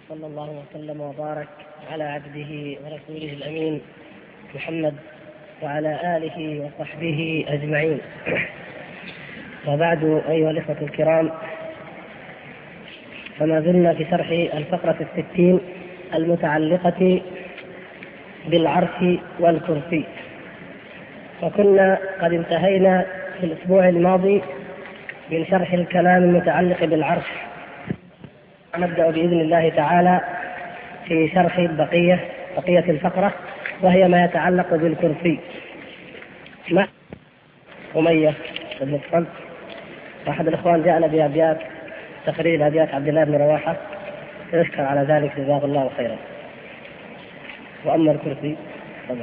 وصلى الله وسلم وبارك على عبده ورسوله الأمين محمد وعلى آله وصحبه أجمعين. وبعد أيها الإخوة الكرام، فما زلنا في شرح الفقرة 60 المتعلقة بالعرش والكرسي، وكنا قد انتهينا في الأسبوع الماضي من شرح الكلام المتعلق بالعرش. نبدأ بإذن الله تعالى في شرح بقية الفقرة، وهي ما يتعلق بالكرسي. مع أمية بن الصلت أحد الإخوان جاءنا بأبيات تقرير أبيات عبد الله بن رواحة، يشكر على ذلك جزاه الله خيرا. وأما الكرسي طبعا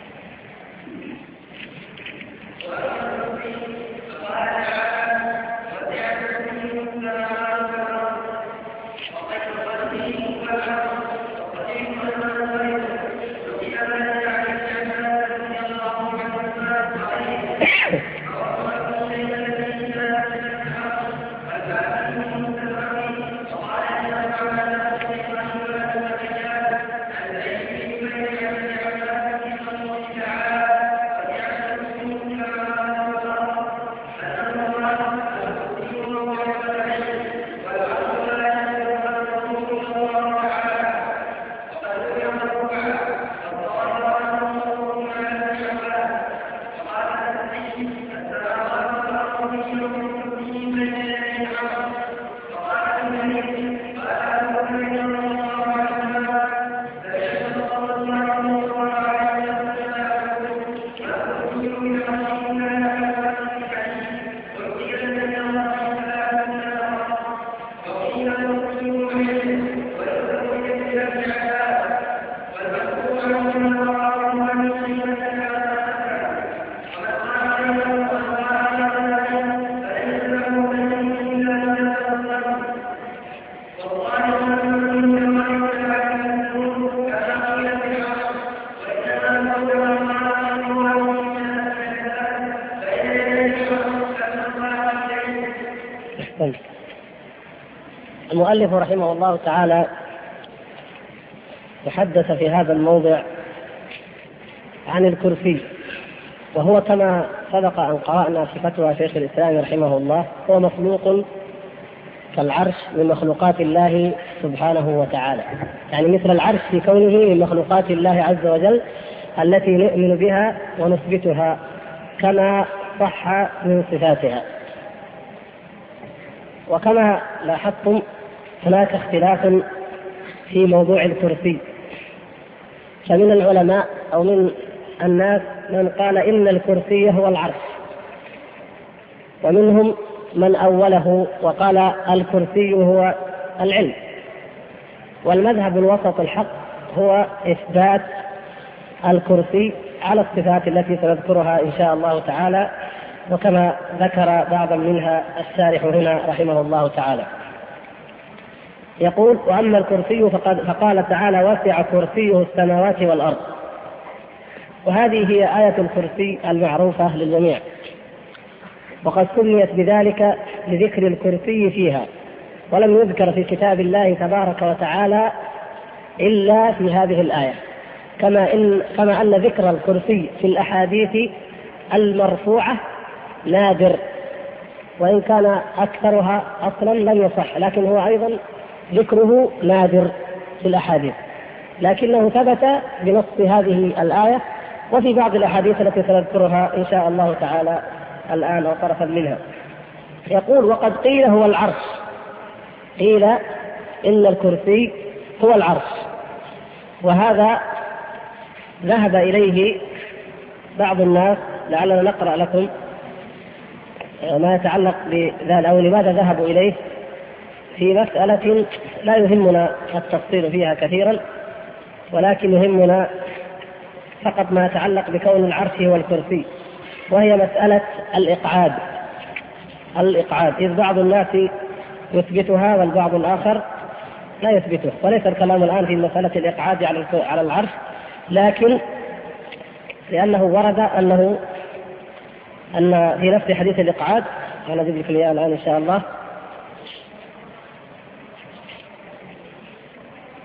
المؤلف رحمه الله تعالى تحدث في هذا الموضع عن الكرسي، وهو كما سبق أن قرأنا في فتوى شيخ الإسلام رحمه الله هو مخلوق كالعرش من مخلوقات الله سبحانه وتعالى، يعني مثل العرش في كونه من مخلوقات الله عز وجل التي نؤمن بها ونثبتها كما صح من صفاتها. وكما لاحظتم هناك اختلاف في موضوع الكرسي، فمن العلماء أو من الناس من قال إن الكرسي هو العرش، ومنهم من أوله وقال الكرسي هو العلم. والمذهب الوسط الحق هو إثبات الكرسي على الصفات التي سنذكرها إن شاء الله تعالى، وكما ذكر بعضا منها الشارح هنا رحمه الله تعالى. يقول: وأما الكرسي فقال تعالى: وسع كرسيه السماوات والأرض. وهذه هي آية الكرسي المعروفة للجميع، وقد سميت بذلك لذكر الكرسي فيها، ولم يذكر في كتاب الله تبارك وتعالى إلا في هذه الآية، كما أن ذكر الكرسي في الأحاديث المرفوعة نادر، وإن كان أكثرها أصلا لم يصح، لكن هو أيضا ذكره نادر في الأحاديث، لكنه ثبت بنص هذه الآية وفي بعض الأحاديث التي سنذكرها إن شاء الله تعالى الآن أو طرفا منها. يقول: وقد قيل هو العرش، قيل إن الكرسي هو العرش، وهذا ذهب إليه بعض الناس. لعلنا نقرأ لكم ما يتعلق بذلك أو لماذا ذهبوا إليه في مسألة لا يهمنا التفصيل فيها كثيرا، ولكن يهمنا فقط ما يتعلق بكون العرش هو الكرسي، وهي مسألة الإقعاد، إذ بعض الناس يثبتها والبعض الآخر لا يثبته، وليس الكلام الآن في مسألة الإقعاد على العرش، لكن لأنه ورد أن في نفس حديث الإقعاد، أنا أجيب لكم إياه الآن إن شاء الله،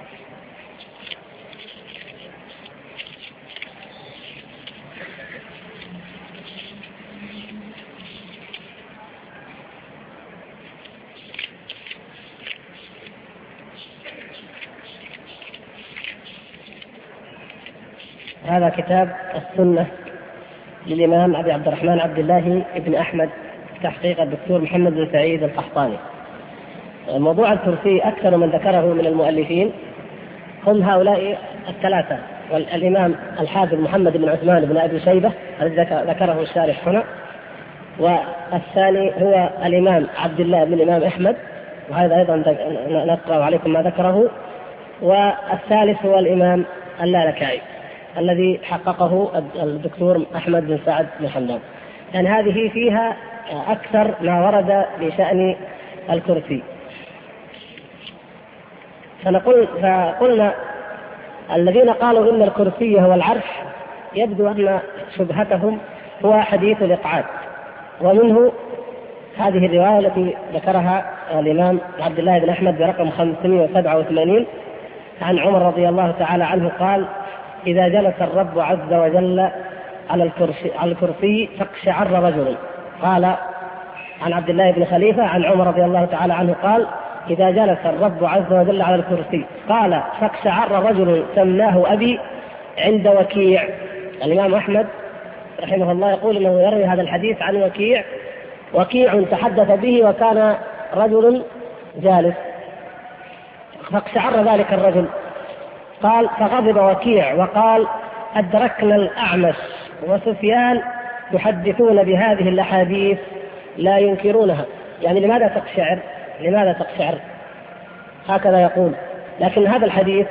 هذا كتاب السنة للإمام أبي عبد الرحمن عبد الله بن أحمد تحقيق الدكتور محمد بن سعيد القحطاني. موضوع الكرسي أكثر من ذكره من المؤلفين هم هؤلاء الثلاثة، والإمام الحافظ محمد بن عثمان بن أبي شيبة الذي ذكره الشارح هنا، والثاني هو الإمام عبد الله بن الإمام أحمد، وهذا أيضا نقرأ عليكم ما ذكره، والثالث هو الإمام اللالكائي الذي حققه الدكتور أحمد بن سعد بن حمدان. يعني هذه فيها أكثر ما ورد بشأن الكرسي. فقلنا الذين قالوا إن الكرسي هو العرش يبدو أن شبهتهم هو حديث الإقعاد، ومنه هذه الرواية التي ذكرها الإمام عبد الله بن أحمد برقم 587 عن عمر رضي الله تعالى عنه قال: إذا جلس الرب عز وجل على الكرسي فاقشعر رجل. قال عن عبد الله بن خليفة عن عمر رضي الله تعالى عنه قال: إذا جلس الرب عز وجل على الكرسي قال فاقشعر رجل سماه أبي عند وكيع. الإمام أحمد رحمه الله يقول إنه يروي هذا الحديث عن وكيع، وكيع تحدث به وكان رجل جالس، فاقشعر ذلك الرجل. قال فغضب وكيع وقال: أدركنا الأعمش وسفيان يحدثون بهذه الأحاديث لا ينكرونها. يعني لماذا تقشعر؟ لماذا تقشعر؟ هكذا يقول. لكن هذا الحديث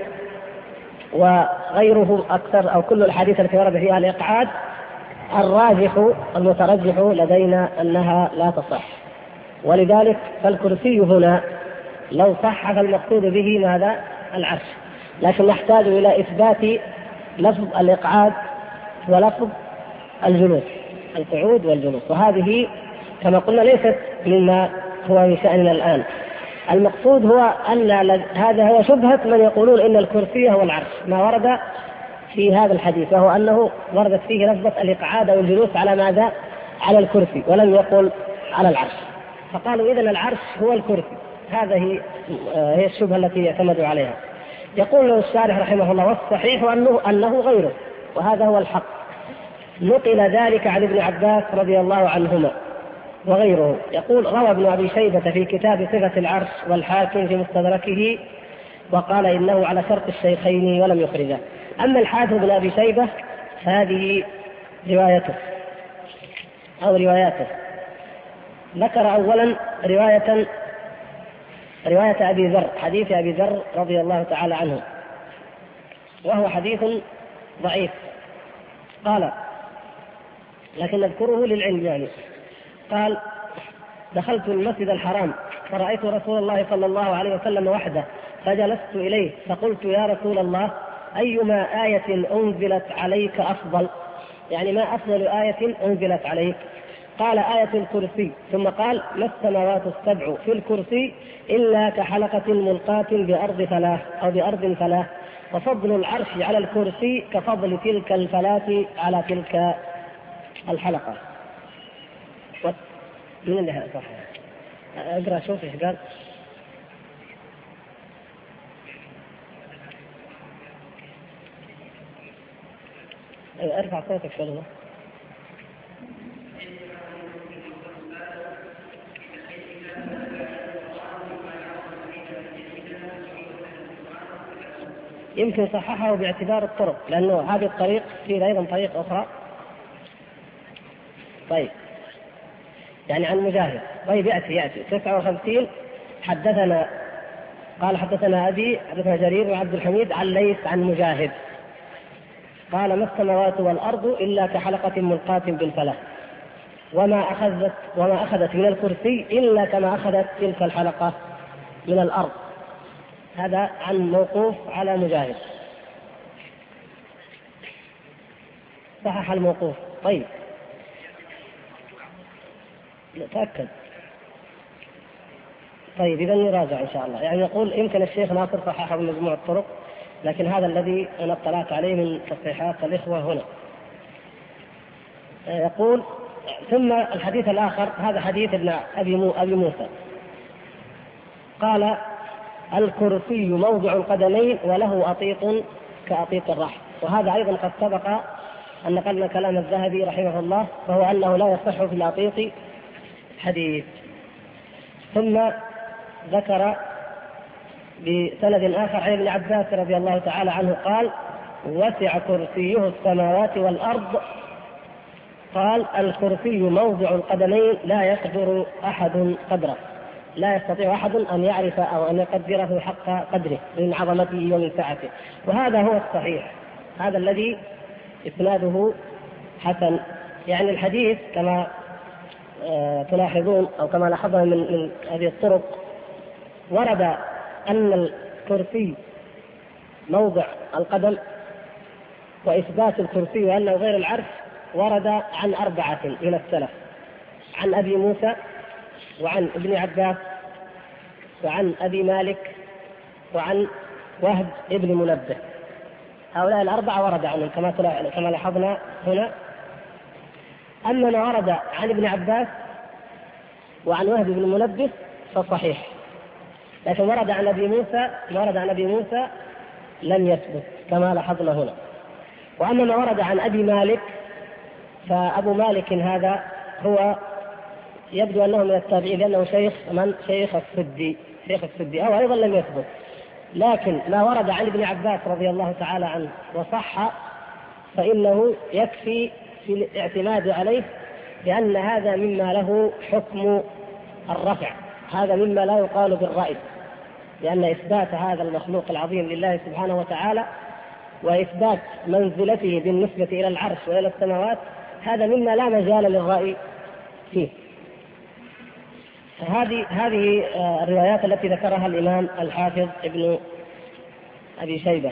وغيره أكثر أو كل الحديث التي ورد فيها الإقعاد الراجح المترجح لدينا أنها لا تصح، ولذلك فالكرسي هنا لو صح فالمقصود به ماذا؟ العرش، لكن نحتاج إلى إثبات لفظ الإقعاد ولفظ الجلوس، القعود والجلوس، وهذه كما قلنا ليست مما هو من شأننا الآن. المقصود هو أن هذا هو شبهة من يقولون إن الكرسي هو العرش، ما ورد في هذا الحديث وهو أنه وردت فيه لفظة الإقعاد والجلوس على ماذا؟ على الكرسي، ولم يقل على العرش، فقالوا إذن العرش هو الكرسي. هذه هي الشبهة التي يعتمدوا عليها. يقول له الشارح رحمه الله: والصحيح أنه غيره، وهذا هو الحق. نقل ذلك عن ابن عباس رضي الله عنهما وغيره. يقول: روى ابن أبي شيبة في كتاب صفة العرش والحاكم في مستدركه وقال إنه على شرط الشيخين ولم يخرجه. أما الحافظ ابن أبي شيبة فهذه روايته أو رواياته. ذكر أولا رواية أبي ذر، حديث أبي ذر رضي الله تعالى عنه، وهو حديث ضعيف. قال لكن نذكره للعلم يعني. قال: دخلت المسجد الحرام فرأيت رسول الله صلى الله عليه وسلم وحده فجلست إليه فقلت: يا رسول الله، أيما آية أنزلت عليك أفضل؟ يعني ما أفضل آية أنزلت عليك؟ قال: آية الكرسي. ثم قال: ما السماوات السبع في الكرسي إلا كحلقة ملقاة بأرض فلاة أو بأرض فلاة، وفضل العرش على الكرسي كفضل تلك الفلاة على تلك الحلقة. من اللي صح؟ اقرأ شوف ايش قال. ارفع صوتك شوي. يمكن صححه باعتبار الطرق، لأنه هذه الطريق فيه أيضا طريق أخرى. طيب يعني عن مجاهد. طيب يأتي 59 حدثنا قال: حدثنا أبي حدثنا جرير وعبد الحميد عن ليث عن مجاهد قال: ما السماوات والأرض إلا كحلقة ملقاة بالفلاة، وما أخذت من الكرسي إلا كما أخذت تلك الحلقة من الأرض. هذا عن موقوف على مجاهد، صحح الموقوف. طيب تأكد. طيب إذا نراجع إن شاء الله. يعني يقول يمكن الشيخ ناصر صححه من مجموع الطرق، لكن هذا الذي أنا اطلعت عليه من تصحيحات الإخوة هنا. يقول: ثم الحديث الآخر هذا حديث ابن أبي موسى قال: الكرسي موضع القدمين وله أطيط كأطيط الرحل. وهذا أيضا قد سبق أن نقلنا كلام الذهبي رحمه الله، وهو أنه لا يصح في الأطيق حديث. ثم ذكر بسند آخر عن ابن عباس رضي الله تعالى عنه قال: وسع كرسيه السماوات والأرض. قال: الكرسي موضع القدمين لا يقدر أحد قدره، لا يستطيع أحد أن يعرف أو أن يقدره حق قدره من عظمته ومن سعته. وهذا هو الصحيح، هذا الذي إسناده حسن. يعني الحديث كما تلاحظون أو كما لاحظنا من هذه الطرق، ورد أن الكرسي موضع القدم وإثبات الكرسي وأنه غير العرش ورد عن 4 من السلف: عن أبي موسى، وعن ابن عباس، وعن أبي مالك، وعن وهب ابن منبه. هؤلاء 4 ورد عنهم كما لاحظنا هنا. أما ما ورد عن ابن عباس وعن وهب بن منبه فصحيح، لكن ورد عن أبي موسى لم يثبت كما لاحظنا هنا. وأما ما ورد عن أبي مالك فأبو مالك هذا هو يبدو أنه من التابعين، لأنه شيخ السدي أو أيضا لم يثبت. لكن ما ورد عن ابن عباس رضي الله تعالى عنه وصح فإنه يكفي في الاعتماد عليه، لأن هذا مما له حكم الرفع، هذا مما لا يقال بالرأي، لأن إثبات هذا المخلوق العظيم لله سبحانه وتعالى وإثبات منزلته بالنسبة إلى العرش وإلى السماوات هذا مما لا مجال للرأي فيه. هذه الروايات التي ذكرها الإمام الحافظ ابن أبي شيبة،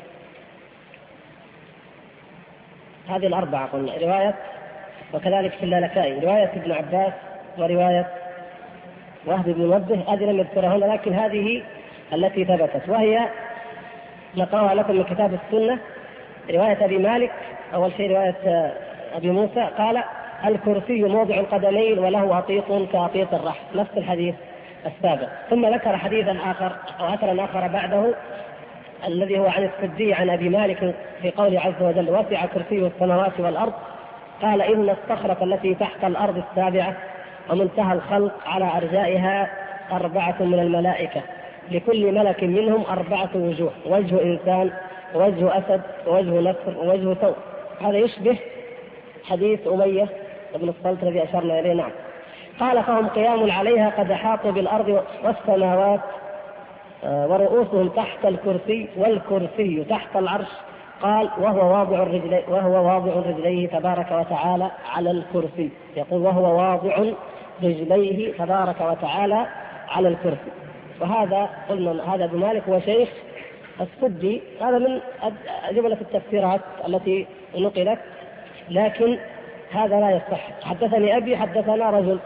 هذه 4 قلنا رواية، وكذلك في اللالكائي رواية ابن عباس ورواية وهب بن منبه، هذه لم يذكرها هنا، لكن هذه التي ثبتت، وهي نقرأها لكم من كتاب السنة. رواية أبي مالك أول شيء رواية أبي موسى قال: الكرسي موضع القدمين وله أطيق كأطيق الرحل، نفس الحديث السابق. ثم ذكر حديثا آخر أو أثرا آخر بعده الذي هو عن السدي عن أبي مالك في قوله عز وجل: وسع كرسيه السماوات والأرض. قال: إن الصخرة التي تحت الأرض السابعة ومنتهى الخلق على أرجائها 4 من الملائكة، لكل ملك منهم 4 وجوه: وجه إنسان، ووجه أسد، ووجه نسر، ووجه ثور. هذا يشبه حديث أمية بن الصلت الذي أشرنا إليه. نعم. قال: فهم قيام عليها قد أحاطوا بالأرض والسماوات ورؤوسهم تحت الكرسي والكرسي تحت العرش. قال: وهو واضع رجليه تبارك وتعالى على الكرسي. يقول: وهو واضع رجليه تبارك وتعالى على الكرسي. وهذا قلنا هذا ابن مالك هو شيخ السدي، هذا من جملة التفسيرات التي نقلت، لكن هذا لا يصح. حدثني أبي، حدثنا رجل،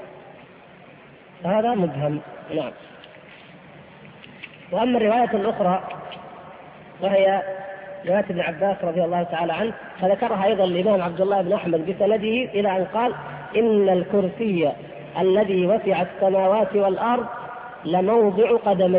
هذا مبهم. نعم. وأما الرواية الأخرى وهي رواية ابن عباس رضي الله تعالى عنه فذكرها أيضا الإمام عبد الله بن أحمد بسنده إلى أن قال: إن الكرسي الذي وسع السماوات والأرض لموضع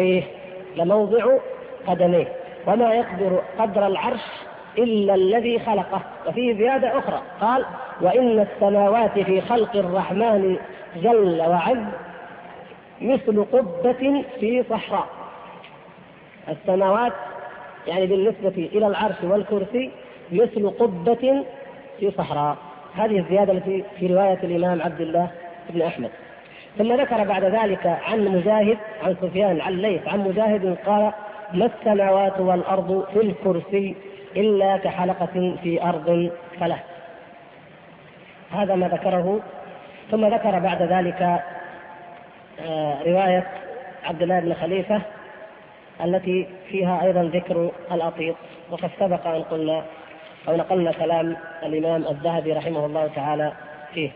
قدميه وما يقدر قدر العرش إلا الذي خلقه. وفيه زيادة أخرى قال: وإن السماوات في خلق الرحمن جل وعز مثل قبة في صحراء. السماوات يعني بالنسبة إلى العرش والكرسي مثل قبة في صحراء. هذه الزيادة التي في رواية الإمام عبد الله بن أحمد. ثم ذكر بعد ذلك عن مجاهد عن سفيان عن ليث عن مجاهد قال: ما السماوات والأرض في الكرسي إلا كحلقة في أرض فله. هذا ما ذكره. ثم ذكر بعد ذلك رواية عبد الله بن خليفة التي فيها أيضا ذكر الأطيق، وقد سبق أن قلنا أو نقلنا كلام الإمام الذهبي رحمه الله تعالى فيه.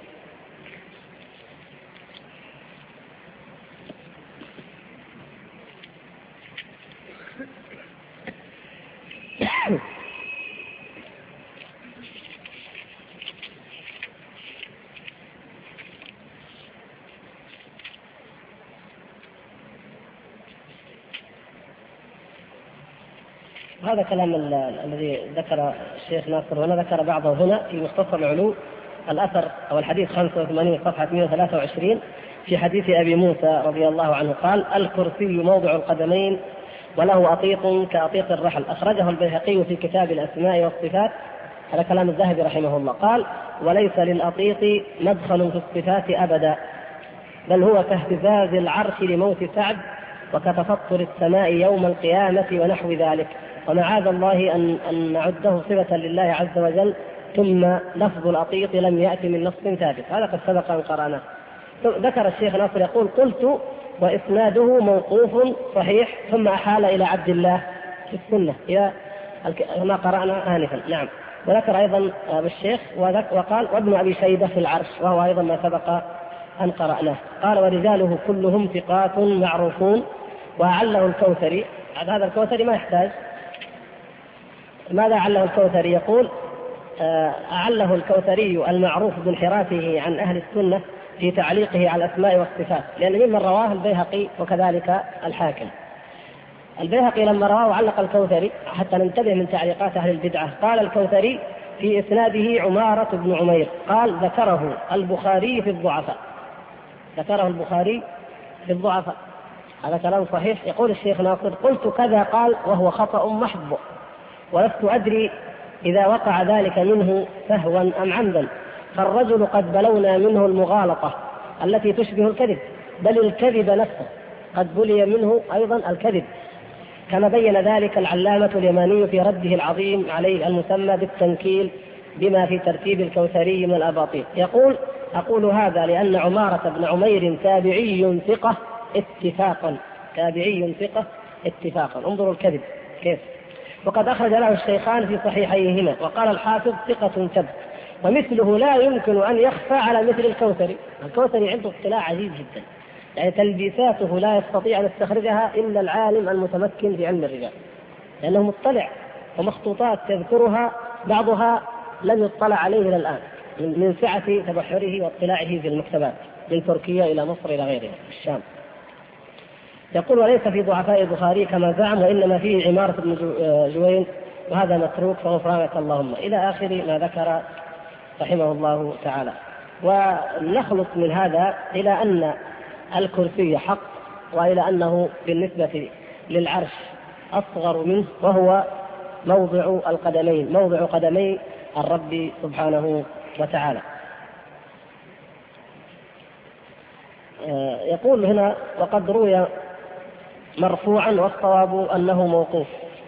هذا كلام الذي ذكر الشيخ ناصر، وأنا ذكر بعضه هنا في مختصر العلوم، الأثر أو الحديث 85 صفحة 123 في حديث أبي موسى رضي الله عنه قال: الكرسي موضع القدمين وله أطيق كأطيق الرحل، أخرجه البيهقي في كتاب الأسماء والصفات. هذا كلام الذهبي رحمه الله. قال: وليس للأطيق مدخل في الصفات أبدا، بل هو كاهتزاز العرش لموت سعد وكتفطر السماء يوم القيامة ونحو ذلك، ومعاذ الله أن نعده صفة لله عز وجل، ثم لفظ الأطيق لم يأتي من نص ثابت. هذا قد سبق أن قرأناه. ذكر الشيخ ناصر يقول: قلت وإسناده موقوف صحيح، ثم أحال إلى عبد الله في السنة إلى ما قرأنا آنفا. نعم. وذكر أيضا بالشيخ وقال: وابن أبي شيبة في العرش، وهو أيضا ما سبق أن قرأناه. قال: ورجاله كلهم ثقات معروفون. وأعله الكوثري، هذا الكوثري ما يحتاج. ماذا أعله الكوثري؟ يقول: أعله الكوثري المعروف بانحرافه عن أهل السنة في تعليقه على الأسماء والصفات، لأن ممن رواه البيهقي وكذلك الحاكم. البيهقي لما رواه علق الكوثري حتى ننتبه من تعليقات أهل البدعة. قال الكوثري في إسناده عمارة بن عمير، قال: ذكره البخاري في الضعفاء. ذكره البخاري في الضعفاء. هذا كلام صحيح. يقول الشيخ ناصر: قلت كذا قال، وهو خطأ محض، ولست أدري إذا وقع ذلك منه سهوا أم عمدا، فالرجل قد بلونا منه المغالطة التي تشبه الكذب، بل الكذب نفسه قد بلي منه أيضا الكذب، كما بين ذلك العلامة اليماني في رده العظيم عليه المسمى بالتنكيل بما في ترتيب الكوثري من الأباطيل. يقول: أقول هذا لأن عمارة بن عمير تابعي ثقة اتفاقا، تابعي ثقة اتفاقا. انظروا الكذب كيف. وقد أخرج له الشيخان في صحيحيهما. وقال الحافظ: ثقة ثبت، ومثله لا يمكن أن يخفى على مثل الكوثري. الكوثري عنده اطلاع عجيب جدا، يعني تلبيساته لا يستطيع أن يستخرجها إلا العالم المتمكن في علم الرجال، لأنه مطلع، ومخطوطات يذكرها بعضها لم يطلع عليه إلى الآن من سعة تبحره واطلاعه في المكتبات من تركيا إلى مصر إلى غيرها الشام. يقول: وليس في ضعفاء البخاري كما زعم، وإنما فيه عمارة بن جوين، وهذا متروك فغفرانك اللهم، إلى آخر ما ذكر رحمه الله تعالى. ونخلص من هذا إلى أن الكرسي حق، وإلى أنه بالنسبة للعرش أصغر منه، وهو موضع القدمين، موضع قدمي الرب سبحانه وتعالى. يقول هنا: وقد روي مرفوعا والصواب أنه موقوف.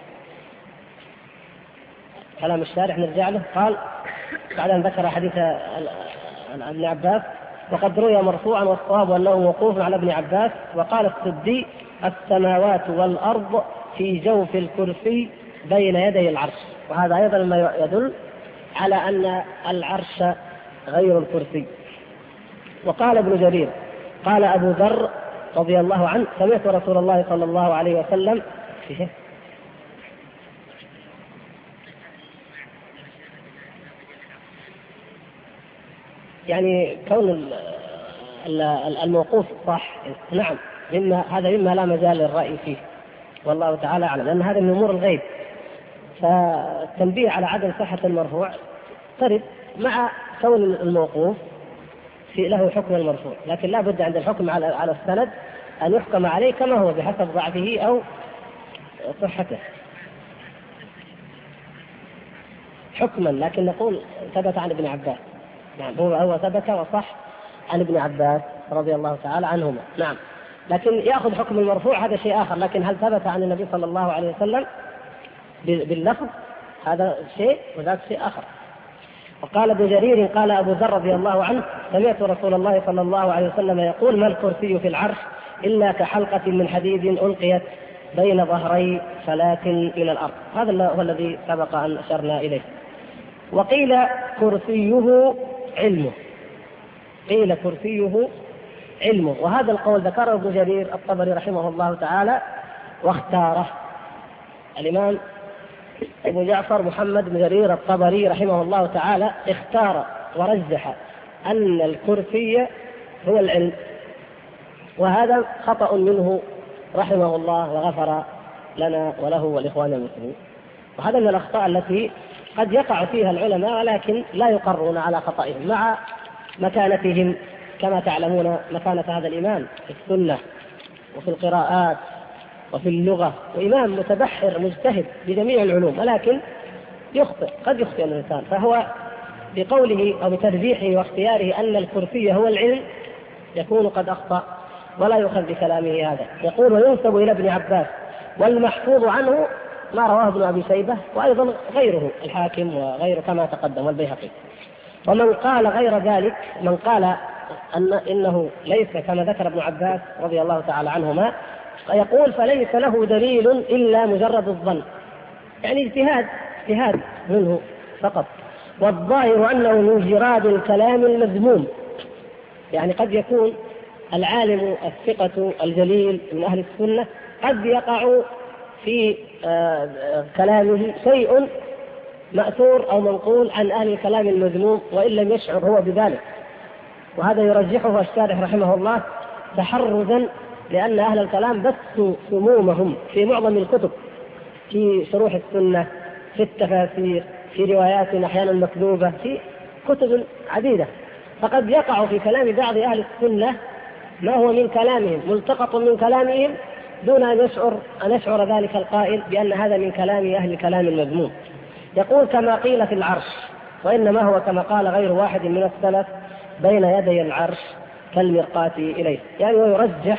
كلام الشارح نرجع له. قال بعد أن ذكر حديث ابن عباس: وقد روي مرفوعا والصواب أنه موقوف على ابن عباس. وقال السدي: السماوات والأرض في جوف الكرسي بين يدي العرش. وهذا أيضا ما يدل على أن العرش غير الكرسي. وقال ابن جرير: قال أبو ذر رضي الله عنه: سمعت رسول الله صلى الله عليه وسلم في يعني كون الموقوف صح. نعم، هذا مما لا مجال للرأي فيه، والله تعالى أعلم، لأن هذا من أمور الغيب. فالتنبيه على عدم صحة المرفوع ترد مع كون الموقوف له حكم المرفوع، لكن لا بد عند الحكم على السند أن يحكم عليه كما هو بحسب ضعفه أو صحته حكما. لكن نقول ثبت عن ابن عباس. نعم، هو ثبت وصح عن ابن عباس رضي الله تعالى عنهما. نعم، لكن يأخذ حكم المرفوع هذا شيء آخر، لكن هل ثبت عن النبي صلى الله عليه وسلم باللفظ هذا شيء وذاك شيء آخر. وقال ابن جرير: قال أبو ذر رضي الله عنه: سمعت رسول الله صلى الله عليه وسلم يقول: ما الكرسي في العرش إلا كحلقة من حديد ألقيت بين ظهري فلاة إلى الأرض. هذا هو الذي سبق أن أشرنا إليه. وقيل كرسيه علمه، قيل كرسيه علمه، وهذا القول ذكره ابن جرير الطبري رحمه الله تعالى، واختاره الإمام ابو جعفر محمد بن جرير الطبري رحمه الله تعالى، اختار ورجح أن الكرسي هو العلم، وهذا خطأ منه رحمه الله وغفر لنا وله والإخوان المسلمين. وهذا من الأخطاء التي قد يقع فيها العلماء ولكن لا يقرون على خطئهم مع مكانتهم، كما تعلمون مكانة هذا الإمام في السنة وفي القراءات وفي اللغة، وإمام متبحر مجتهد بجميع العلوم، ولكن يخطئ، قد يخطئ الإنسان. فهو بقوله أو بترجيحه واختياره أن الكرسي هو العلم يكون قد أخطأ، ولا يؤخذ بكلامه هذا. يقول وينسب إلى ابن عباس، والمحفوظ عنه ما رواه ابن أبي شيبة وأيضا غيره الحاكم وغيره كما تقدم والبيهقي. ومن قال غير ذلك، من قال إنه ليس كما ذكر ابن عباس رضي الله تعالى عنهما، يقول فليس له دليل إلا مجرد الظن، يعني اجتهاد منه فقط. والظاهر أنه من جراد الكلام المذموم، يعني قد يكون العالم الثقة الجليل من أهل السنة قد يقع في كلامه شيء مأثور أو منقول عن أهل الكلام المذموم وإن لم يشعر هو بذلك، وهذا يرجحه الشارح رحمه الله تحرزا، لأن أهل الكلام بثوا سمومهم في معظم الكتب، في شروح السنة، في التفاسير، في روايات أحيانا مكذوبة، في كتب عديدة. فقد يقع في كلام بعض أهل السنة ما هو من كلامهم ملتقط من كلامهم دون أن يشعر ذلك القائل بأن هذا من كلام أهل الكلام المذموم. يقول كما قيل في العرش، وإنما هو كما قال غير واحد من السلف بين يدي العرش كالمرقاة إليه، يعني ويرجح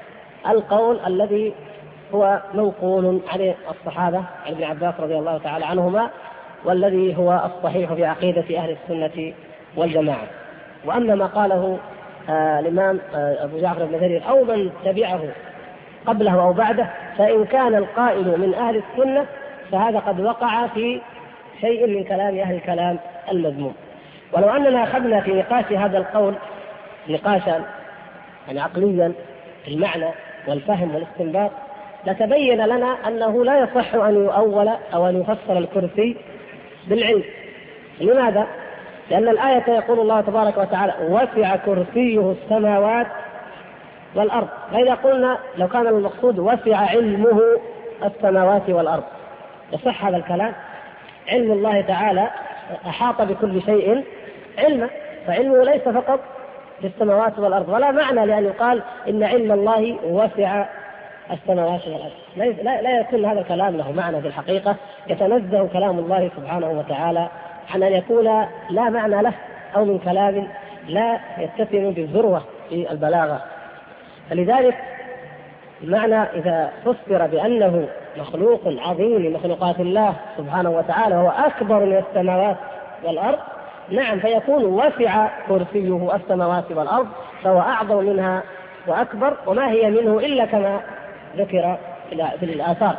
القول الذي هو منقول عن الصحابة عن ابن عباس رضي الله تعالى عنهما، والذي هو الصحيح في عقيدة أهل السنة والجماعة. وأما ما قاله الإمام أبو جعفر بن جرير أو من تبعه قبله أو بعده، فإن كان القائل من أهل السنة فهذا قد وقع في شيء من كلام أهل الكلام المذموم. ولو أننا أخذنا في نقاش هذا القول نقاشا يعني عقليا في المعنى والفهم والاستنباط، لتبين لنا أنه لا يصح أن يؤول أو أن يفسر الكرسي بالعلم. لماذا؟ لأن الآية يقول الله تبارك وتعالى وسع كرسيه السماوات والأرض، فإذا قلنا لو كان المقصود وسع علمه السماوات والأرض يصح هذا الكلام؟ علم الله تعالى أحاط بكل شيء علما، فعلمه ليس فقط في السماوات والأرض، ولا معنى لأن يقال إن علم الله وسع السماوات والأرض. لا يكون هذا الكلام له معنى في الحقيقة، يتنزه كلام الله سبحانه وتعالى عن أن يكون لا معنى له أو من كلام لا يتسم بالذروة في البلاغة. فلذلك المعنى إذا فسر بأنه مخلوق عظيم من مخلوقات الله سبحانه وتعالى هو أكبر من السماوات والأرض، نعم، فيكون وسع كرسيه السماوات والأرض، فهو أعظم منها وأكبر، وما هي منه إلا كما ذكر في الآثار.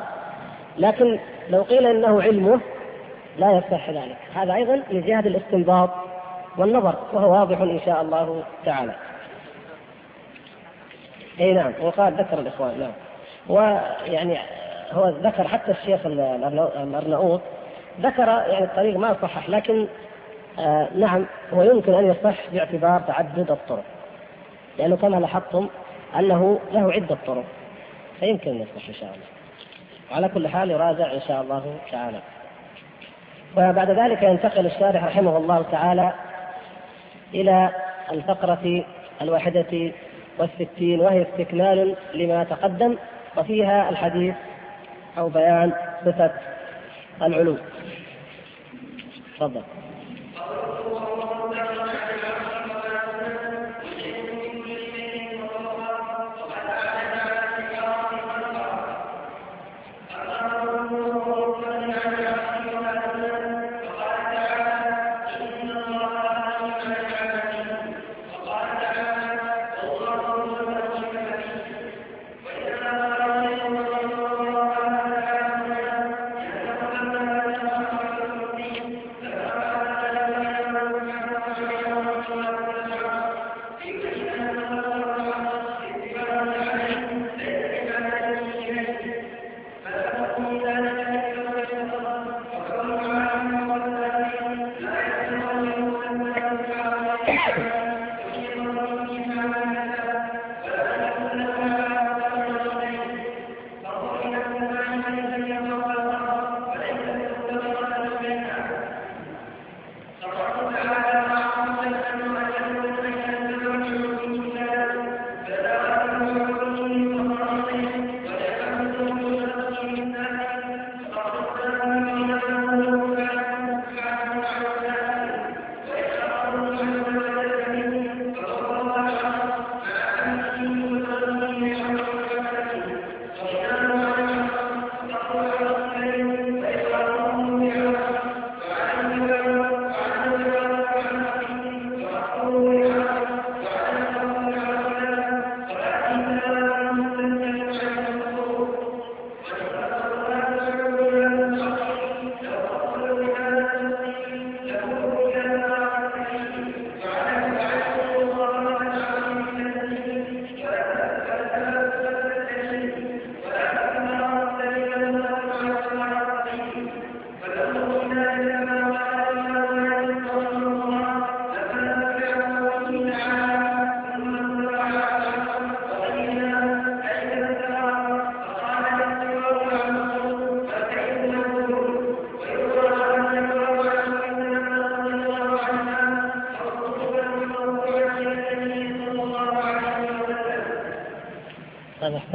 لكن لو قيل إنه علمه لا يصح ذلك، هذا أيضا من جهة الاستنباط والنظر، وهو واضح إن شاء الله تعالى. أي نعم، وقال ذكر الإخوان، نعم، ويعني هو ذكر حتى الشيخ الأرناؤوط ذكر يعني الطريق ما صحح، لكن نعم هو يمكن أن يصح باعتبار تعدد الطرق، لأنه كما لاحظتم أنه له عدة طرق، فيمكن أن يصح إن شاء الله. وعلى كل حال يراجع إن شاء الله تعالى. وبعد ذلك ينتقل الشارح رحمه الله تعالى إلى الفقرة 61، وهي استكمال لما تقدم، وفيها الحديث أو بيان صفة العلو. تفضل.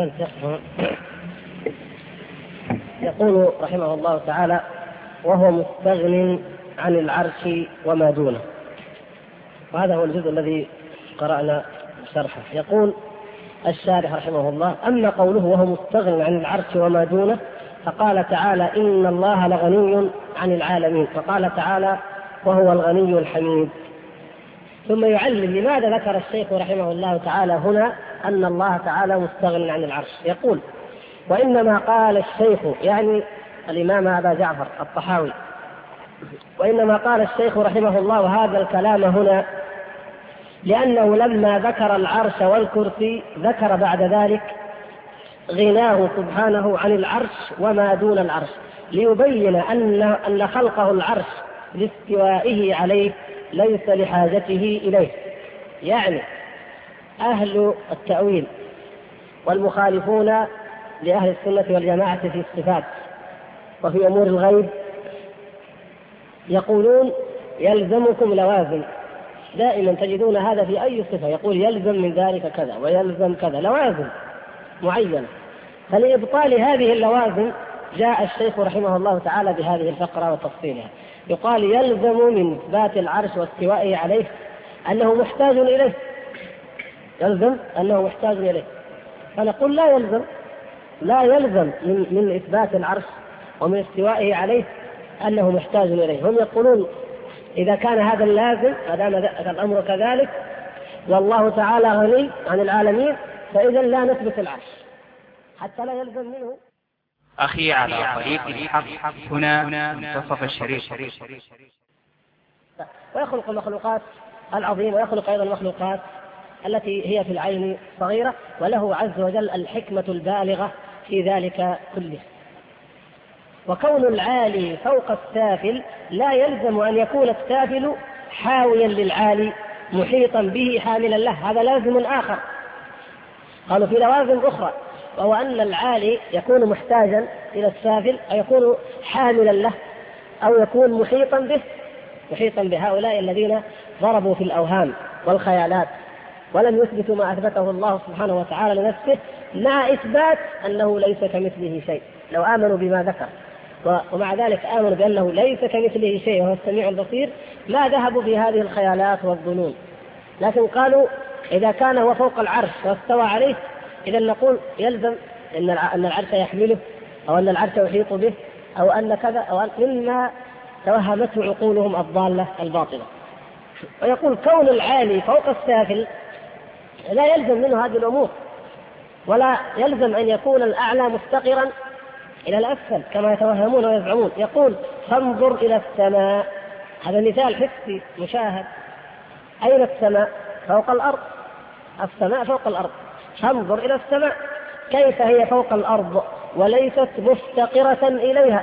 يقول رحمه الله تعالى: وهو مستغن عن العرش وما دونه. وهذا هو الجزء الذي قرأنا شرحه. يقول الشارح رحمه الله: أما قوله وهو مستغن عن العرش وما دونه، فقال تعالى: إن الله لغني عن العالمين، فقال تعالى: وهو الغني الحميد. ثم يعلم لماذا ذكر الشيخ رحمه الله تعالى هنا أن الله تعالى مستغن عن العرش. يقول: وإنما قال الشيخ، يعني الإمام أبا جعفر الطحاوي، وإنما قال الشيخ رحمه الله هذا الكلام هنا لأنه لما ذكر العرش والكرسي ذكر بعد ذلك غناه سبحانه عن العرش وما دون العرش، ليبين أن خلقه العرش لاستوائه عليه ليس لحاجته إليه. يعني أهل التأويل والمخالفون لأهل السنة والجماعة في الصفات وفي أمور الغيب يقولون يلزمكم لوازم، دائما تجدون هذا في أي صفة، يقول يلزم من ذلك كذا ويلزم كذا، لوازم معينة. فلإبطال هذه اللوازم جاء الشيخ رحمه الله تعالى بهذه الفقرة وتفصيلها. يقال يلزم من إثبات العرش واستوائه عليه أنه محتاج إليه، يلزم أنه محتاج إليه. فنقول لا يلزم من إثبات العرش ومن استوائه عليه أنه محتاج إليه. هم يقولون إذا كان هذا اللازم، ما دام الأمر كذلك والله تعالى غني عن العالمين، فإذا لا نثبت العرش حتى لا يلزم منه. أخي على طريق الحق هنا منتصف الشريف. ويخلق المخلوقات العظيمة، ويخلق أيضا المخلوقات التي هي في العين صغيرة، وله عز وجل الحكمة البالغة في ذلك كله. وكون العالي فوق السافل لا يلزم أن يكون السافل حاويا للعالي محيطا به حاملا له، هذا لازم آخر. قالوا في لوازم أخرى، وهو أن العالي يكون محتاجا إلى السافل، أو يكون حاملا له، أو يكون محيطا بهؤلاء الذين ضربوا في الأوهام والخيالات ولم يثبتوا ما أثبته الله سبحانه وتعالى لنفسه، مع إثبات أنه ليس كمثله شيء. لو آمنوا بما ذكر ومع ذلك آمنوا بأنه ليس كمثله شيء وهو السميع البصير، ما ذهبوا بهذه الخيالات والظنون. لكن قالوا إذا كان هو فوق العرش واستوى عليه، إذا نقول يلزم أن العرش يحمله، أو أن العرش يحيط به، أو أن كذا، أو أن مما توهمته عقولهم الضالة الباطلة. ويقول كون العالي فوق السافل لا يلزم منه هذه الأمور، ولا يلزم أن يكون الأعلى مفتقرا إلى الأسفل كما يتوهمون ويزعمون. يقول فانظر إلى السماء، هذا مثال حسي مشاهد. أين السماء؟ فوق الأرض، السماء فوق الأرض. فانظر إلى السماء كيف هي فوق الأرض وليست مفتقرة إليها،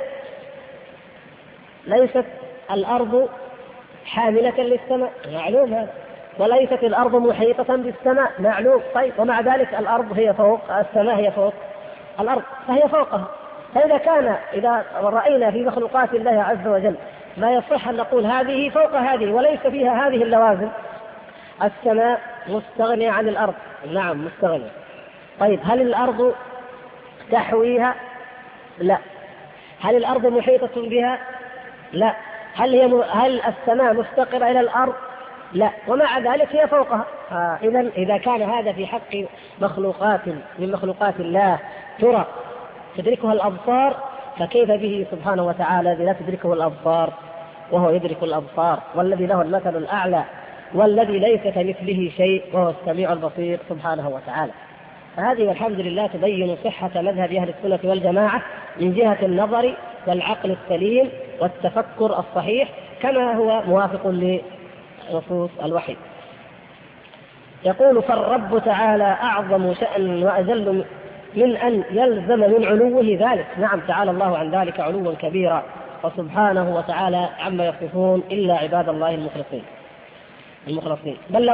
ليست الأرض حاملة للسماء، معلوم هذا، وليست الأرض محيطة بالسماء، معلوم. طيب، ومع ذلك الأرض هي فوق السماء، هي فوق الأرض، فهي فوقها. فإذا إذا رأينا في مخلوقات الله عز وجل ما يصح أن نقول هذه فوق هذه وليس فيها هذه اللوازم. السماء مستغنية عن الأرض، نعم مستغنية. طيب، هل الأرض تحويها؟ لا. هل الأرض محيطة بها؟ لا. هل السماء مفتقرة إلى الأرض؟ لا. ومع ذلك هي فوقها. إذا كان هذا في حق مخلوقات من مخلوقات الله ترى تدركها الأبصار، فكيف به سبحانه وتعالى الذي لا تدركه الأبصار وهو يدرك الأبصار، والذي له المثل الأعلى، والذي ليس كمثله شيء وهو السميع البصير سبحانه وتعالى. فهذه والحمد لله تبين صحة مذهب أهل السنة والجماعة من جهة النظر والعقل السليم والتفكر الصحيح، كما هو موافق لنصوص الوحي. يقول فالرب تعالى أعظم شأن وأجل من أن يلزم من علوه ذلك. نعم، تعالى الله عن ذلك علوا كبيرا، وسبحانه وتعالى عما يصفون إلا عباد الله المخلصين. بل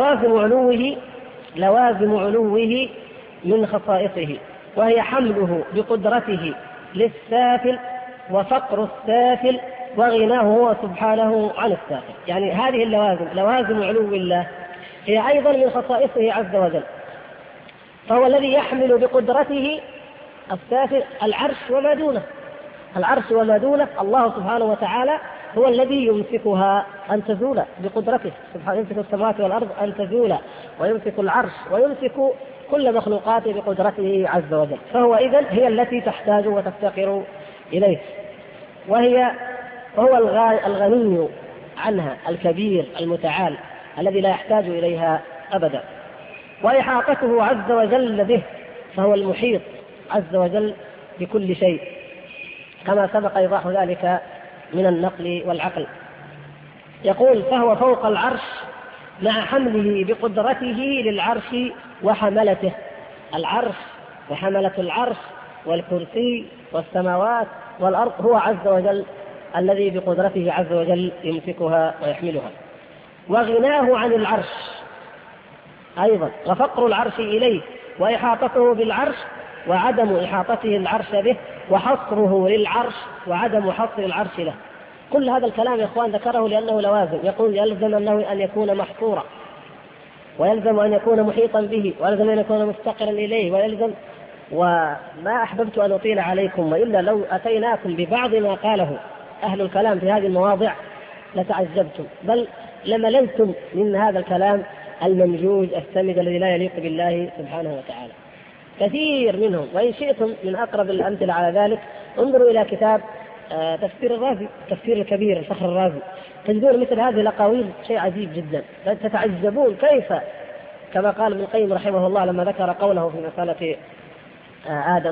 لوازم علوه من خصائصه، وهي حمله بقدرته للسافل وفقر السافل وغناه هو سبحانه عن السافل. يعني هذه اللوازم، لوازم علو الله، هي أيضا من خصائصه عز وجل. فهو الذي يحمل بقدرته السافل العرش وما دونه. العرش وما دونه الله سبحانه وتعالى هو الذي يمسكها أن تزول بقدرته سبحانه، يمسك السماوات والأرض أن تزول، ويمسك العرش ويمسك كل مخلوقاته بقدرته عز وجل. فهو إذن هي التي تحتاج وتفتقر إليه، وهو الغني عنها الكبير المتعال الذي لا يحتاج إليها أبدا. وإحاطته عز وجل به، فهو المحيط عز وجل بكل شيء، كما سبق إيضاح ذلك من النقل والعقل. يقول فهو فوق العرش مع حمله بقدرته للعرش وحملته. العرش وحملة العرش والكرسي والسماوات والأرض هو عز وجل الذي بقدرته عز وجل يمسكها ويحملها. وغناه عن العرش أيضا، وفقر العرش إليه، وإحاطته بالعرش وعدم إحاطته العرش به، وحصره للعرش وعدم حصر العرش له. كل هذا الكلام يا إخوان ذكره لأنه لوازم. يقول يلزم أنه أن يكون محصورا، ويلزم أن يكون محيطا به، ويلزم أن يكون مفتقرا إليه، ويلزم. وما أحببت أن أطيل عليكم، وإلا لو أتيناكم ببعض ما قاله أهل الكلام في هذه المواضع لتعجبتم، بل لمللتم من هذا الكلام الممجوج السمج الذي لا يليق بالله سبحانه وتعالى. كثير منهم، وإن شئتم من أقرب الأمثلة على ذلك انظروا إلى كتاب تفسير الرازي، تفسير الكبير الفخر الرازي، تجدون مثل هذه الأقاويل شيء عجيب جدا، تتعجبون كيف، كما قال ابن القيم رحمه الله لما ذكر قوله في مسألة آدم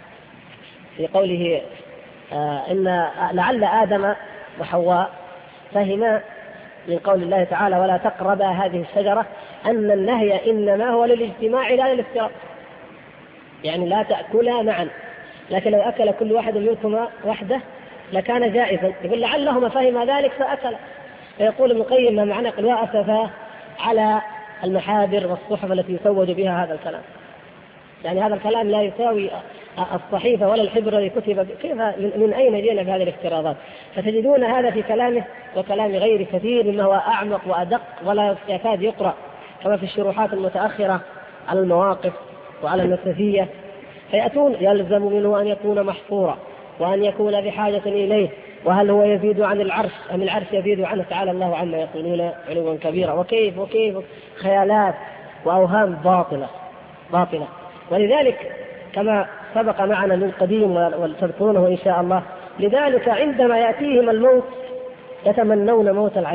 في قوله إن لعل آدم وحواء فهما من قول الله تعالى ولا تقربا هذه الشجرة أن النهي إنما هو للاجتماع لا للافتراق، يعني لا تأكلا معا، لكن لو أكل كل واحد منكما وحده لكان جائزا. يقول لعلهما فهم ذلك فأكل. فيقول ابن القيم ما معنى قل وأسفا على المحابر والصحف التي يسود بها هذا الكلام، يعني هذا الكلام لا يساوي الصحيفة ولا الحبر الذي كتب، كيف من أين جينا بهذه الافتراضات؟ فتجدون هذا في كلامه وكلام غير كثير مما هو أعمق وأدق ولا يكاد يقرأ، كما في الشروحات المتأخرة على المواقف وعلى النسفية. فيأتون يلزم منه أن يكون محصورا وأن يكون بحاجة إليه، وهل هو يزيد عن العرش أم العرش يزيد عنه؟ تعالى الله عما يقولون علوا كبيرا. وكيف خيالات وأوهام باطلة. ولذلك كما سبق معنا من قديم وتذكرونه إن شاء الله، لذلك عندما يأتيهم الموت يتمنون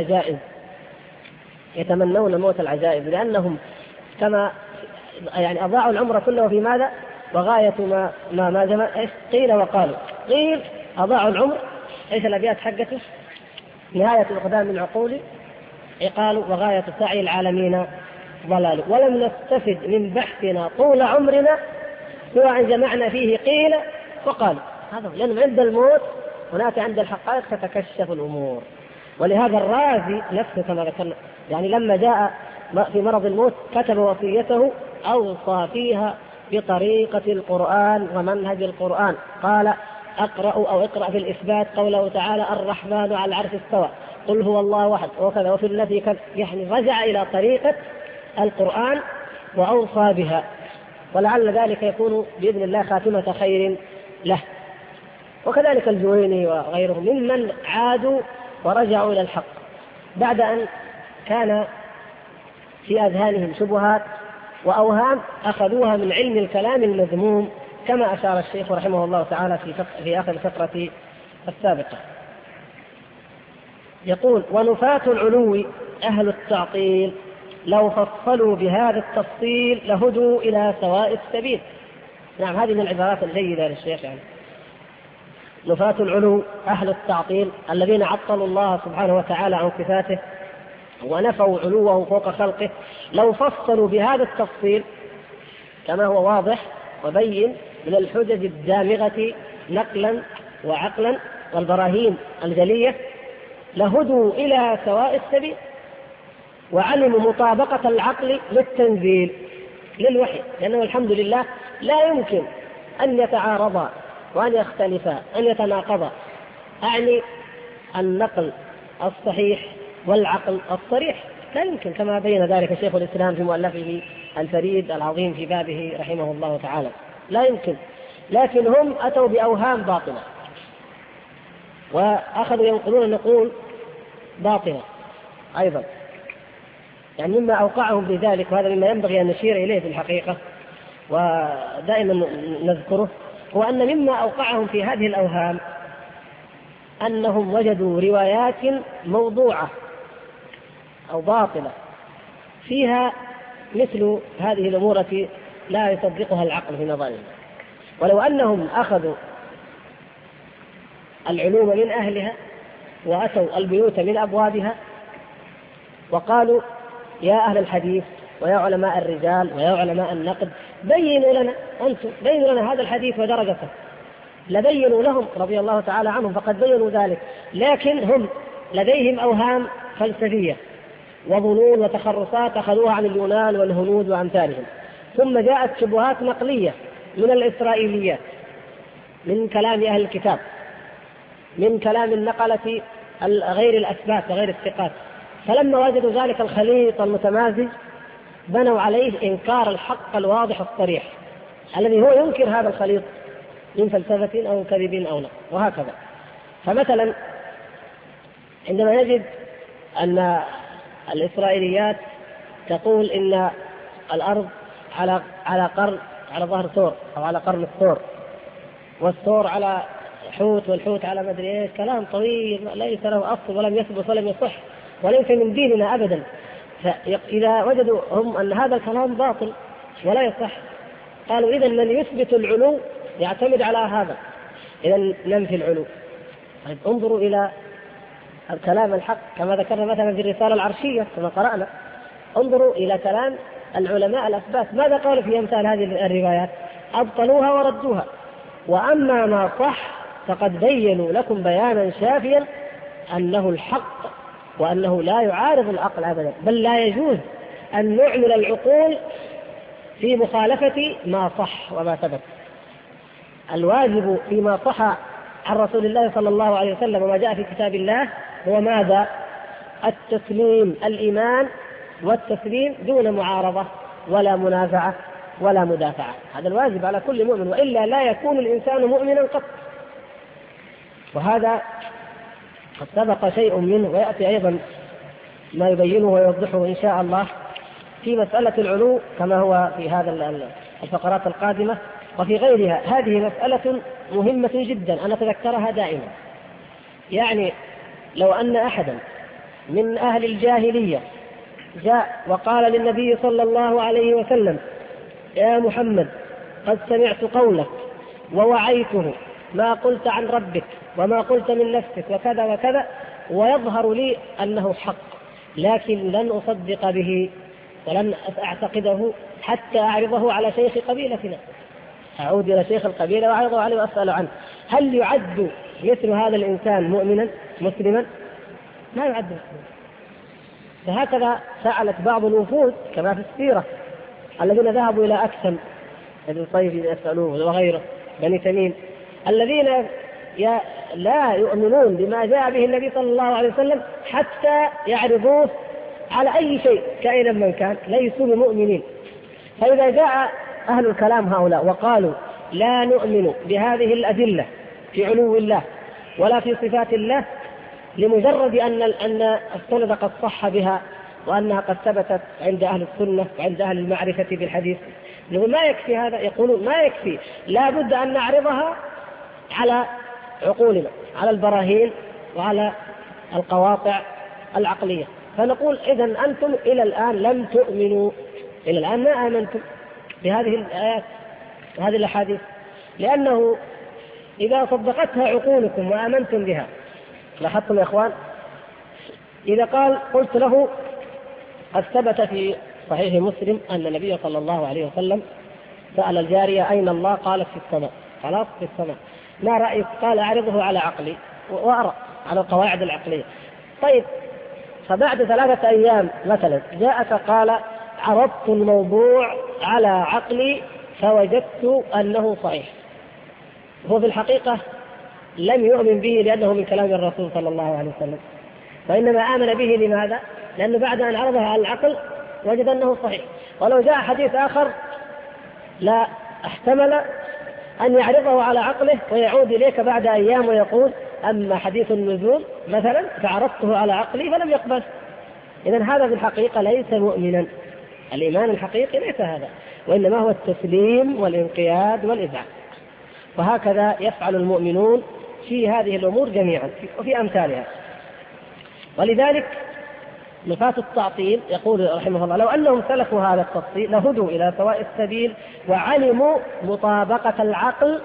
موت العجائز، لأنهم كما يعني أضاعوا العمر كله في ماذا؟ وغاية ما جمع قيل وقالوا. قيل أضاعوا العمر، إيش الأبيات حقته؟ نهاية الأقدام من عقول قالوا وغاية سعي العالمين ضلال، ولم نستفد من بحثنا طول عمرنا سوى أن جمعنا فيه قيل وقالوا. هذا لأن عند الموت هناك عند الحقائق تتكشف الأمور. ولهذا الرازي نفسه كما ذكرنا يعني لما جاء في مرض الموت كتب وصيته أوصى فيها بطريقة القرآن ومنهج القرآن. قال اقرأ في الإثبات قوله تعالى الرحمن على العرش استوى، قل هو الله واحد، وكذا. وفي الذي يعني رجع إلى طريقة القرآن وأوصى بها، ولعل ذلك يكون بإذن الله خاتمة خير له. وكذلك الجويني وغيرهم ممن عادوا ورجعوا إلى الحق بعد أن كان في أذهانهم شبهات وأوهام أخذوها من علم الكلام المذموم، كما أشار الشيخ رحمه الله تعالى في آخر الفقرة السابقة. يقول ونفاة العلو أهل التعطيل لو فصلوا بهذا التفصيل لهدوا إلى سواء السبيل. نعم، هذه من العبارات الجيدة للشيخ. يعني نفاة العلو أهل التعطيل الذين عطلوا الله سبحانه وتعالى عن صفاته ونفوا علوه فوق خلقه، لو فصلوا بهذا التفصيل كما هو واضح وبين من الحجج الدامغة نقلا وعقلا والبراهين الجلية، لهدوا إلى سواء السبيل وعلموا مطابقة العقل للتنزيل للوحي، لأنه الحمد لله لا يمكن أن يتعارضا وأن يختلفا أن يتناقضا. أعني النقل الصحيح والعقل الصريح، لا يمكن، كما بين ذلك شيخ الإسلام في مؤلفه الفريد العظيم في بابه رحمه الله تعالى، لا يمكن. لكن هم أتوا بأوهام باطلة وأخذوا ينقلون نقول باطلة أيضا. يعني مما أوقعهم بذلك، وهذا مما ينبغي أن نشير إليه في الحقيقة ودائما نذكره، هو أن مما أوقعهم في هذه الأوهام أنهم وجدوا روايات موضوعة أو باطلة فيها مثل هذه الأمور التي لا يصدقها العقل في نظرهم. ولو أنهم أخذوا العلوم من أهلها وأتوا البيوت من أبوابها وقالوا يا أهل الحديث ويا علماء الرجال ويا علماء النقد بينوا لنا أنتم، بينوا لنا هذا الحديث ودرجته، لبينوا لهم رضي الله تعالى عنهم فقد بينوا ذلك. لكن هم لديهم أوهام فلسفية وظنون وتخرصات أخذوها عن اليونان والهنود وأمثالهم، ثم جاءت شبهات نقلية من الإسرائيليات، من كلام أهل الكتاب، من كلام النقلة غير الأثبات وغير الثقات. فلما وجدوا ذلك الخليط المتمازج بنوا عليه إنكار الحق الواضح الصريح الذي هو ينكر هذا الخليط من فلسفة أو كذب أو لا، وهكذا. فمثلا عندما نجد أن الإسرائيليات تقول إن الأرض على ظهر ثور أو على قرن الثور، والثور على حوت، والحوت على مدري ايش، كلام طويل ليس له أصل ولم يثبت ولم يصح وليس من ديننا أبدا. فإذا وجدوا هم أن هذا الكلام باطل ولا يصح، قالوا إذن من يثبت العلو يعتمد على هذا، إذن ننفي العلو. طيب انظروا إلى الكلام الحق كما ذكرنا مثلا في الرسالة العرشية كما قرأنا، انظروا إلى كلام العلماء الأثبات ماذا قالوا في أمثال هذه الروايات؟ أبطلوها وردوها. وأما ما صح فقد بينوا لكم بيانا شافيا أنه الحق وأنه لا يعارض العقل أبدا، بل لا يجوز أن نعمل العقول في مخالفة ما صح وما ثبت. الواجب فيما صح عن رسول الله صلى الله عليه وسلم وما جاء في كتاب الله هو ماذا؟ التسليم، الإيمان والتسليم دون معارضة ولا منازعة ولا مدافعة. هذا الواجب على كل مؤمن، وإلا لا يكون الإنسان مؤمنا قط. وهذا قد سبق شيء منه ويأتي أيضا ما يبينه ويوضحه إن شاء الله في مسألة العلو كما هو في هذا الفقرات القادمة وفي غيرها. هذه مسألة مهمة جدا أنا أتذكرها دائما. يعني لو أن أحدا من أهل الجاهلية جاء وقال للنبي صلى الله عليه وسلم يا محمد قد سمعت قولك ووعيته ما قلت عن ربك وما قلت من نفسك وكذا وكذا، ويظهر لي أنه حق، لكن لن أصدق به ولن أعتقده حتى أعرضه على شيخ قبيلتنا، أعود إلى شيخ القبيلة وأعرضه عليه وأسأل عنه. هل يعد مثل هذا الإنسان مؤمنا مسلما؟ لا يعد مسلما. فهكذا فعلت بعض الوفود كما في السيرة الذين ذهبوا إلى أكثم بن صيف يسألوه وغيره بني تميم، الذين لا يؤمنون بما جاء به النبي صلى الله عليه وسلم حتى يعرضوه على أي شيء كائنا من كان، ليسوا بمؤمنين. فإذا جاء أهل الكلام هؤلاء وقالوا لا نؤمن بهذه الأدلة في علو الله ولا في صفات الله لمجرد أن السند قد صح بها وأنها قد ثبتت عند أهل السنة وعند أهل المعرفة بالحديث، ما يكفي هذا. يقولون ما يكفي، لا بد أن نعرضها على عقولنا، على البراهين وعلى القواطع العقلية. فنقول إذن أنتم إلى الآن لم تؤمنوا، إلى الآن ما آمنتم بهذه الآيات وهذه الأحاديث، لأنه إذا صدقتها عقولكم وآمنتم بها. لاحظتم يا إخوان؟ إذا قلت له قد ثبت في صحيح مسلم أن النبي صلى الله عليه وسلم سأل الجارية أين الله؟ قالت في السماء. خلاص في السماء. ما رأيك؟ قال أعرضه على عقلي وأرى على القواعد العقلية. طيب، فبعد 3 أيام مثلا جاءك قال عرضت الموضوع على عقلي فوجدت أنه صحيح. هو في الحقيقة لم يؤمن به لأنه من كلام الرسول صلى الله عليه وسلم، وإنما آمن به لماذا؟ لأنه بعد أن عرضها على العقل وجد أنه صحيح. ولو جاء حديث آخر لا احتمل أن يعرضه على عقله ويعود إليك بعد أيام ويقول أما حديث النزول مثلا فعرضته على عقلي فلم يقبل. إذن هذا في الحقيقة ليس مؤمنا. الإيمان الحقيقي ليس هذا، وإنما هو التسليم والانقياد والإذعان. وهكذا يفعل المؤمنون في هذه الأمور جميعا وفي أمثالها. ولذلك نفاة التعطيل يقول رحمه الله لو أنهم سلكوا هذا التفصيل لهدوا إلى سواء السبيل وعلموا مطابقة العقل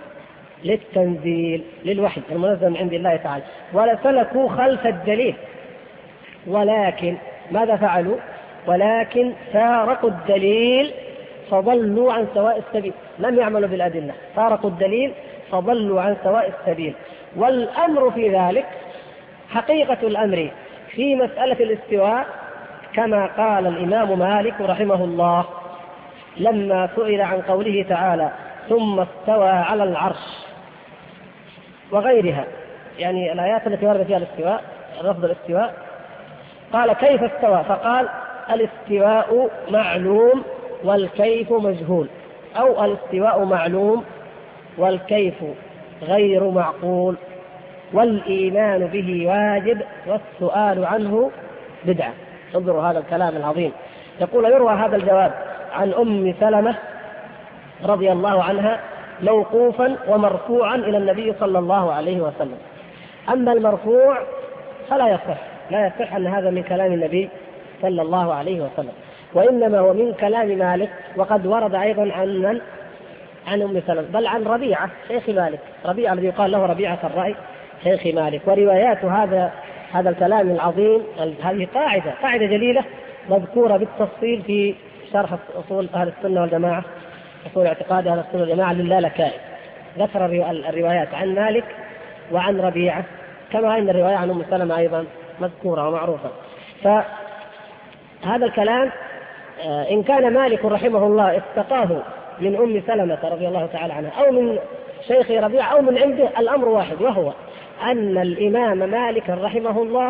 للتنزيل للوحي المنزل من عند الله تعالى، ولسلكوا خلف الدليل. ولكن ماذا فعلوا؟ ولكن فارقوا الدليل فضلوا عن سواء السبيل، لم يعملوا بالأدلة، فارقوا الدليل فضلوا عن سواء السبيل. والأمر في ذلك حقيقة الأمر في مسألة الاستواء كما قال الإمام مالك رحمه الله لما سئل عن قوله تعالى ثم استوى على العرش وغيرها، يعني الآيات التي ورد فيها الاستواء لفظ الاستواء، قال كيف استوى؟ فقال الاستواء معلوم والكيف مجهول، أو الاستواء معلوم والكيف غير معقول، والإيمان به واجب والسؤال عنه بدعة. انظروا هذا الكلام العظيم. يقول يروى هذا الجواب عن أم سلمة رضي الله عنها موقوفا ومرفوعا إلى النبي صلى الله عليه وسلم. أما المرفوع فلا يصح، لا يصح أن هذا من كلام النبي صلى الله عليه وسلم، وإنما هو من كلام مالك. وقد ورد أيضا عن أم سلمة بل عن ربيعة شيخ مالك، ربيعة الذي يقال له ربيعة الرأي شيخ مالك. وروايات هذا الكلام العظيم هذه قاعدة جليلة مذكورة بالتفصيل في شرح أصول أهل السنة والجماعة، أصول اعتقاد أهل السنة والجماعة للالكائي. ذكر الروايات عن مالك وعن ربيعة، كما أن الرواية عن أم سلمة أيضا مذكورة ومعروفة. فهذا الكلام إن كان مالك رحمه الله استقاه من أم سلمة رضي الله تعالى عنها أو من شيخ ربيعة أو من عنده، الأمر واحد، وهو أن الإمام مالك رحمه الله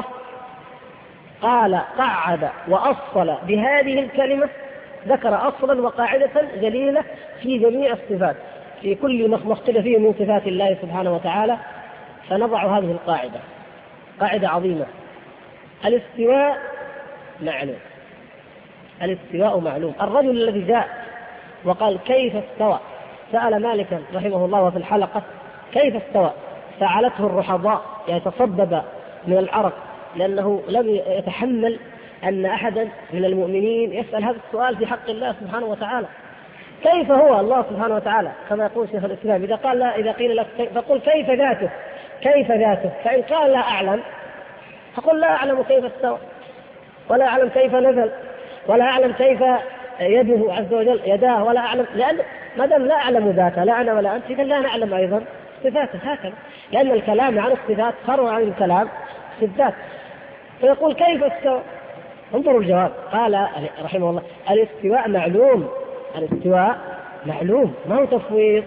قعد وأصل بهذه الكلمة، ذكر أصلا وقاعدة جليلة في جميع الصفات، في كل ما اختلف فيه من صفات الله سبحانه وتعالى. فنضع هذه القاعدة، قاعدة عظيمة: الاستواء معلوم، الاستواء معلوم. الرجل الذي جاء وقال كيف استوى، سأل مالكا رحمه الله في الحلقة كيف استوى، فعلته الرحضاء يتصبب من العرق، لأنه لم يتحمل أن أحدا من المؤمنين يسأل هذا السؤال في حق الله سبحانه وتعالى. كيف هو الله سبحانه وتعالى؟ كما يقول شيخ الإسلام إذا قيل لك فقل كيف ذاته، كيف ذاته. فإن قال لا أعلم فقل لا أعلم كيف استوى، ولا أعلم كيف نزل، ولا أعلم كيف يده عز وجل يداه، ولا أعلم، لأن ما دام لا أعلم ذاته لا أنا ولا أنت إذا لا نعلم أيضا صفاته، هكذا، لأن الكلام عن الصفات فرع عن الكلام في الذات. فيقول كيف استوى؟ انظروا الجواب، قال رحمه الله الاستواء معلوم، الاستواء معلوم، ما هو تفويض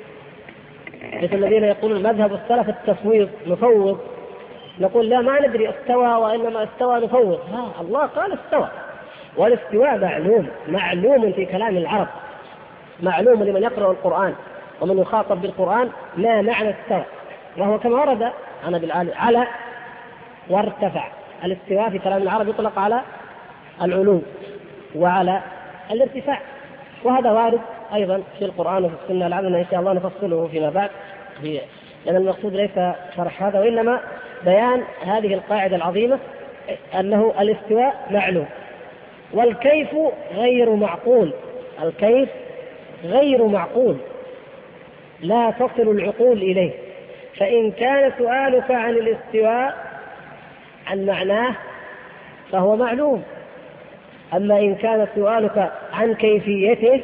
مثل الذين يقولون مذهب السلف التفويض، نفوض، نقول لا ما ندري استوى وإنما استوى نفوض. الله قال استوى، والاستواء معلوم في كلام العرب، معلوم لمن يقرأ القرآن ومن يخاطب بالقرآن ما معنى استوى، وهو كما ورد أنا بالآل على وارتفع. الاستواء في كلام العرب يطلق على العلو وعلى الارتفاع، وهذا وارد أيضا في القرآن وفي السنة، لعلنا إن شاء الله نفصله فيما بعد، لأن المقصود ليس شرح هذا وإنما بيان هذه القاعدة العظيمة أنه الاستواء معلوم. والكيف غير معقول، الكيف غير معقول لا تصل العقول إليه. فإن كان سؤالك عن الاستواء عن معناه فهو معلوم، أما إن كان سؤالك عن كيفيته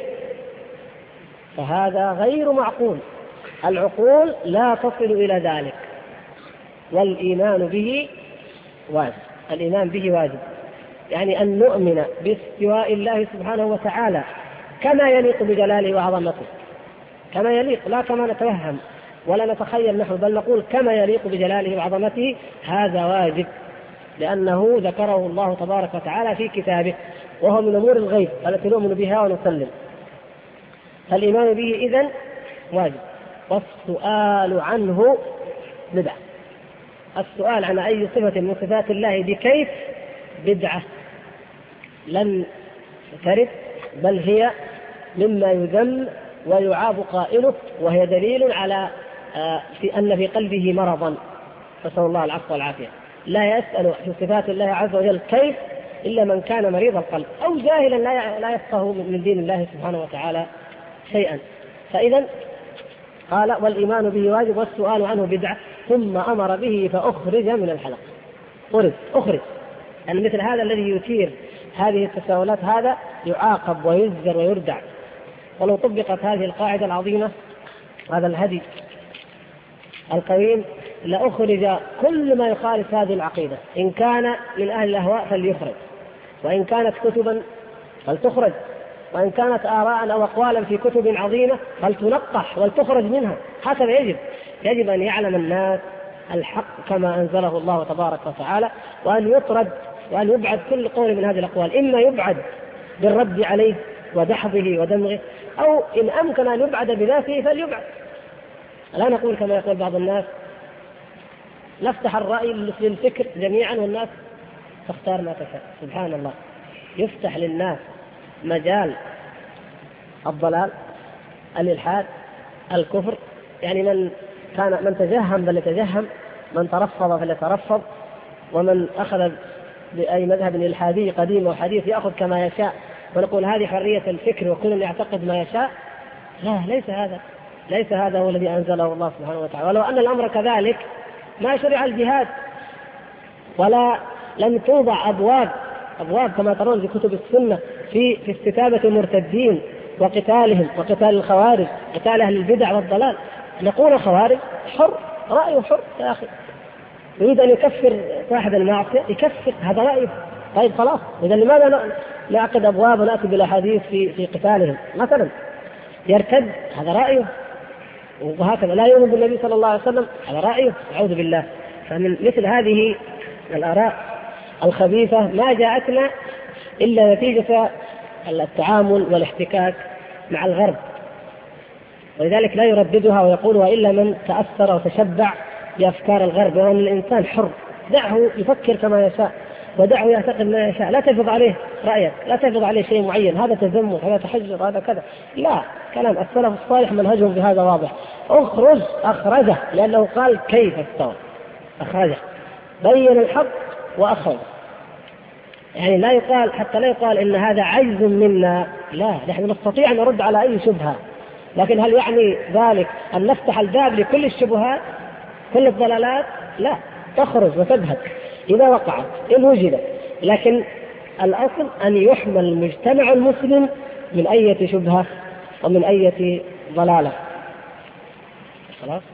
فهذا غير معقول، العقول لا تصل إلى ذلك. والإيمان به واجب، الإيمان به واجب، يعني أن نؤمن باستواء الله سبحانه وتعالى كما يليق بجلاله وعظمته، كما يليق، لا كما نتوهم ولا نتخيل نحن، بل نقول كما يليق بجلاله وعظمته، هذا واجب. لأنه ذكره الله تبارك وتعالى في كتابه، وهو من أمور الغيب التي نؤمن بها ونسلم. فالإيمان به إذن واجب، والسؤال عنه بدعة. السؤال عن أي صفة من صفات الله بكيف بدعة لن ترد، بل هي مما يذم ويعاب قائله، وهي دليل على أن في قلبه مرضا، نسأل الله العفو والعافية. لا يسأل في صفات الله عز وجل كيف إلا من كان مريض القلب أو جاهلا لا يفقه من دين الله سبحانه وتعالى شيئا. فإذا قال والإيمان به واجب والسؤال عنه بدعة، ثم أمر به فأخرج من الحلق. أخرج يعني مثل هذا الذي يثير هذه التساؤلات هذا يعاقب ويزجر ويردع. ولو طبقت هذه القاعدة العظيمة، هذا الهدي القويم، لأخرج كل ما يخالف هذه العقيدة. إن كان من أهل الأهواء فليخرج، وإن كانت كتبا فلتخرج، وإن كانت آراء أو أقوالا في كتب عظيمة فلتنقح ولتخرج منها. هكذا يجب أن يعلم الناس الحق كما أنزله الله تبارك وتعالى، وأن يطرد وأن يبعد كل قول من هذه الأقوال، إما يبعد بالرد عليه ودحضه ودمغه، أو إن أمكن أن يبعد بذاته فليبعد. لا نقول كما يقول بعض الناس نفتح الرأي للفكر جميعا والناس تختار ما تشاء. سبحان الله، يفتح للناس مجال الضلال، الإلحاد، الكفر. يعني من تجهم فليتجهم، من ترفض فليترفض، ومن أخذ بأي مذهب إلحادي قديم أو حديث يأخذ كما يشاء، ونقول هذه حرية الفكر وكل يعتقد ما يشاء. لا، ليس هذا هو الذي أنزله الله سبحانه وتعالى. ولو أن الأمر كذلك ما شرع الجهاد، ولا لم توضع أبواب كما ترون في كتب السنة في استتابة المرتدين وقتالهم وقتال الخوارج، قتال أهل البدع والضلال. نقول خوارج حر، رأيه حر يا أخي، يريد أن يكفر صاحب المعصية يكفر، هذا رأيه. طيب خلاص، إذا لماذا نعقد أبواب ونأتي بالأحاديث في قتالهم مثلا؟ يرتد، هذا رأيه، وهكذا لا يؤمن بالنبي صلى الله عليه وسلم، هذا رأيه، أعوذ بالله. فمن مثل هذه الآراء الخبيثة ما جاءتنا إلا نتيجة التعامل والاحتكاك مع الغرب، ولذلك لا يرددها ويقول وإلا من تأثر وتشبع بأفكار الغرب. وأن الإنسان حر، دعه يفكر كما يشاء، ودعه يعتقد ما يشاء، لا تفرض عليه رأيك، لا تفرض عليه شيء معين، هذا تزمت، هذا تحجر، هذا كذا. لا، كلام السلف الصالح منهجهم بهذا واضح. أخرجه، لأنه قال كيف استوى، أخرجه، بين الحق وأخرج. يعني لا يقال، حتى لا يقال إن هذا عجز منا، لا، نحن نستطيع أن نرد على أي شبهة، لكن هل يعني ذلك أن نفتح الباب لكل الشبهات كل الضلالات؟ لا، تخرج وتذهب إذا وقعت إن وجدت. لكن الأصل أن يحمل المجتمع المسلم من أي شبهة ومن أي ضلالة. خلاص.